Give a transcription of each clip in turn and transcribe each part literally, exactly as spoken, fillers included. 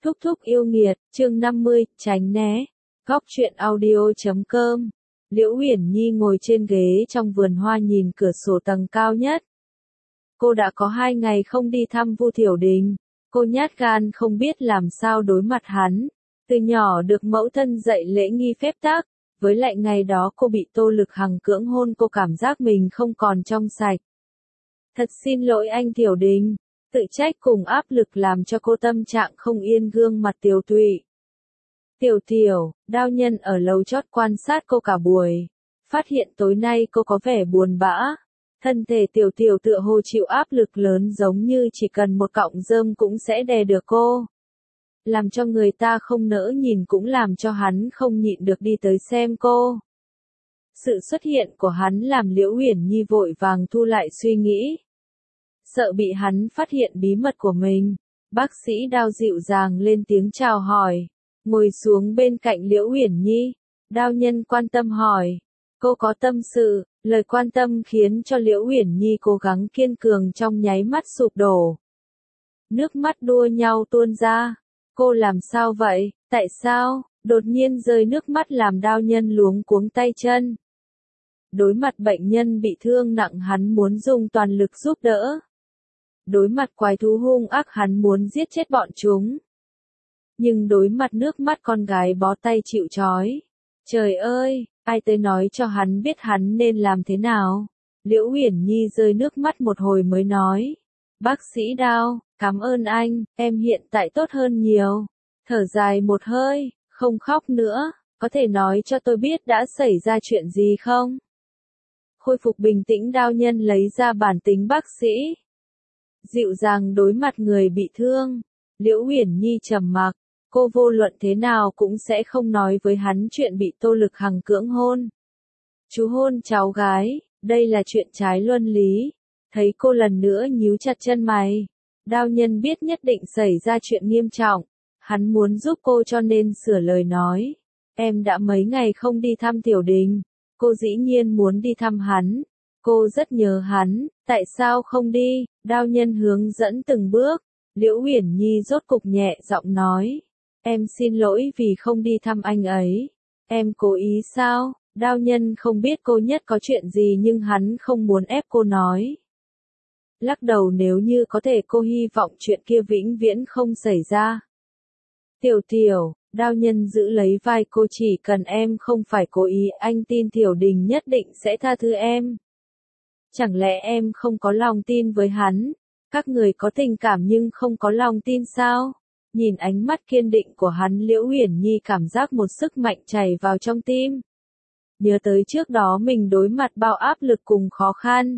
Thúc thúc yêu nghiệt, chương năm mươi, tránh né. Góc truyện audio chấm com. Liễu Uyển Nhi ngồi trên ghế trong vườn hoa nhìn cửa sổ tầng cao nhất. Cô đã có hai ngày không đi thăm Vu Thiểu Đình. Cô nhát gan không biết làm sao đối mặt hắn. Từ nhỏ được mẫu thân dạy lễ nghi phép tắc. Với lại ngày đó cô bị Tô Lực Hằng cưỡng hôn, cô cảm giác mình không còn trong sạch. Thật xin lỗi anh Thiểu Đình. Tự trách cùng áp lực làm cho cô tâm trạng không yên, gương mặt tiều tụy. Tiểu Tiểu, Đao Nhân ở lầu chót quan sát cô cả buổi. Phát hiện tối nay cô có vẻ buồn bã. Thân thể Tiểu Tiểu tựa hồ chịu áp lực lớn, giống như chỉ cần một cọng rơm cũng sẽ đè được cô. Làm cho người ta không nỡ nhìn, cũng làm cho hắn không nhịn được đi tới xem cô. Sự xuất hiện của hắn làm Liễu Uyển Nhi vội vàng thu lại suy nghĩ. Sợ bị hắn phát hiện bí mật của mình, bác sĩ Đao dịu dàng lên tiếng chào hỏi, ngồi xuống bên cạnh Liễu Uyển Nhi. Đao Nhân quan tâm hỏi, cô có tâm sự. Lời quan tâm khiến cho Liễu Uyển Nhi cố gắng kiên cường trong nháy mắt sụp đổ. Nước mắt đua nhau tuôn ra. Cô làm sao vậy? Tại sao? Đột nhiên rơi nước mắt làm Đao Nhân luống cuống tay chân. Đối mặt bệnh nhân bị thương nặng, hắn muốn dùng toàn lực giúp đỡ. Đối mặt quái thú hung ác, hắn muốn giết chết bọn chúng. Nhưng đối mặt nước mắt con gái bó tay chịu trói. Trời ơi, ai tới nói cho hắn biết hắn nên làm thế nào? Liễu Uyển Nhi rơi nước mắt một hồi mới nói. Bác sĩ Đao, cảm ơn anh, em hiện tại tốt hơn nhiều. Thở dài một hơi, không khóc nữa, có thể nói cho tôi biết đã xảy ra chuyện gì không? Khôi phục bình tĩnh, Đao Nhân lấy ra bản tính bác sĩ. Dịu dàng đối mặt người bị thương. Liễu Uyển Nhi trầm mặc, cô vô luận thế nào cũng sẽ không nói với hắn chuyện bị Tô Lực Hằng cưỡng hôn. Chú hôn cháu gái, đây là chuyện trái luân lý. Thấy cô lần nữa nhíu chặt chân mày. Đao Nhân biết nhất định xảy ra chuyện nghiêm trọng. Hắn muốn giúp cô cho nên sửa lời nói. Em đã mấy ngày không đi thăm Tiểu Đình. Cô dĩ nhiên muốn đi thăm hắn. Cô rất nhớ hắn, tại sao không đi? Đao Nhân hướng dẫn từng bước. Liễu Uyển Nhi rốt cục nhẹ giọng nói. Em xin lỗi vì không đi thăm anh ấy. Em cố ý sao? Đao Nhân không biết cô nhất có chuyện gì, nhưng hắn không muốn ép cô nói. Lắc đầu, nếu như có thể cô hy vọng chuyện kia vĩnh viễn không xảy ra. Tiểu Tiểu, Đao Nhân giữ lấy vai cô, chỉ cần em không phải cố ý, anh tin Tiểu Đình nhất định sẽ tha thứ em. Chẳng lẽ em không có lòng tin với hắn? Các người có tình cảm nhưng không có lòng tin sao? Nhìn ánh mắt kiên định của hắn, Liễu Uyển Nhi cảm giác một sức mạnh chảy vào trong tim. Nhớ tới trước đó mình đối mặt bao áp lực cùng khó khăn.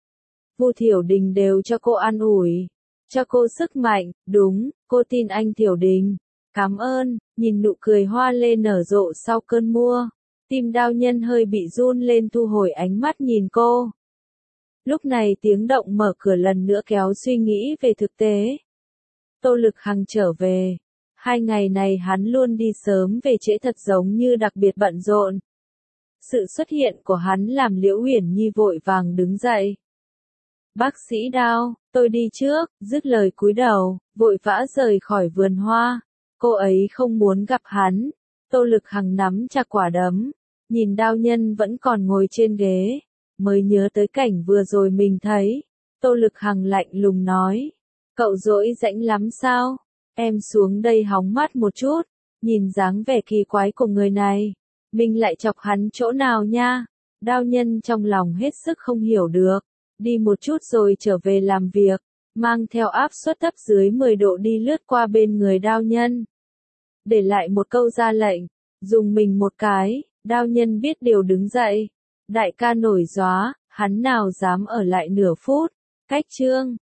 Vu Thiểu Đình đều cho cô an ủi, cho cô sức mạnh. Đúng, cô tin anh Thiểu Đình. Cảm ơn. Nhìn nụ cười hoa lê nở rộ sau cơn mưa, tim Đao Nhân hơi bị run lên, thu hồi ánh mắt nhìn cô. Lúc này tiếng động mở cửa lần nữa kéo suy nghĩ về thực tế. Tô Lực Hằng trở về. Hai ngày này hắn luôn đi sớm về trễ, thật giống như đặc biệt bận rộn. Sự xuất hiện của hắn làm Liễu Uyển Nhi vội vàng đứng dậy. Bác sĩ Đao, tôi đi trước. Dứt lời cúi đầu, vội vã rời khỏi vườn hoa. Cô ấy không muốn gặp hắn. Tô Lực Hằng nắm chặt quả đấm, nhìn Đao Nhân vẫn còn ngồi trên ghế, mới nhớ tới cảnh vừa rồi mình thấy. Tô Lực Hằng lạnh lùng nói, cậu dỗi rãnh lắm sao? Em xuống đây hóng mát một chút. Nhìn dáng vẻ kỳ quái của người này, mình lại chọc hắn chỗ nào nha? Đao Nhân trong lòng hết sức không hiểu được, đi một chút rồi trở về làm việc, mang theo áp suất thấp dưới mười độ đi lướt qua bên người Đao Nhân. Để lại một câu ra lệnh, dùng mình một cái. Đao Nhân biết điều đứng dậy. Đại ca nổi gió, hắn nào dám ở lại nửa phút. Cách chương